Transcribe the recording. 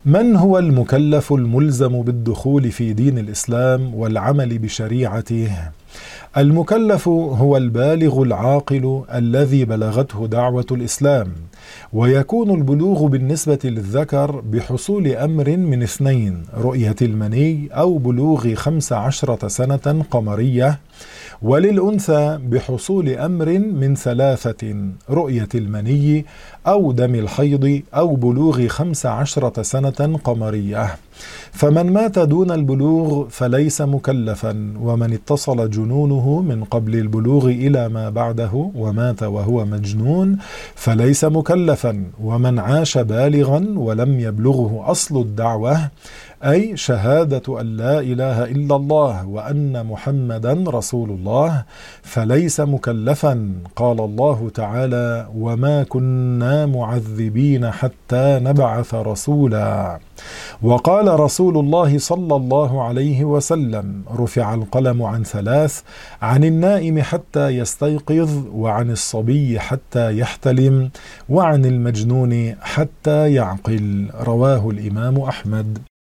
من هو المكلف الملزم بالدخول في دين الإسلام والعمل بشريعته؟ المكلف هو البالغ العاقل الذي بلغته دعوة الإسلام، ويكون البلوغ بالنسبة للذكر بحصول أمر من اثنين: رؤية المني أو بلوغ 15 سنة قمرية، وللأنثى بحصول أمر من ثلاثة: رؤية المني أو دم الحيض أو بلوغ 15 سنة قمرية. فمن مات دون البلوغ فليس مكلفا، ومن اتصل جنونه من قبل البلوغ إلى ما بعده ومات وهو مجنون فليس مكلفا، ومن عاش بالغا ولم يبلغه أصل الدعوة أي شهادة أن لا إله إلا الله وأن محمدا رسول الله فليس مكلفا. قال الله تعالى: وما كنا معذبين حتى نبعث رسولا. وقال رسول الله صلى الله عليه وسلم: رفع القلم عن ثلاث: عن النائم حتى يستيقظ، وعن الصبي حتى يحتلم، وعن المجنون حتى يعقل. رواه الإمام أحمد.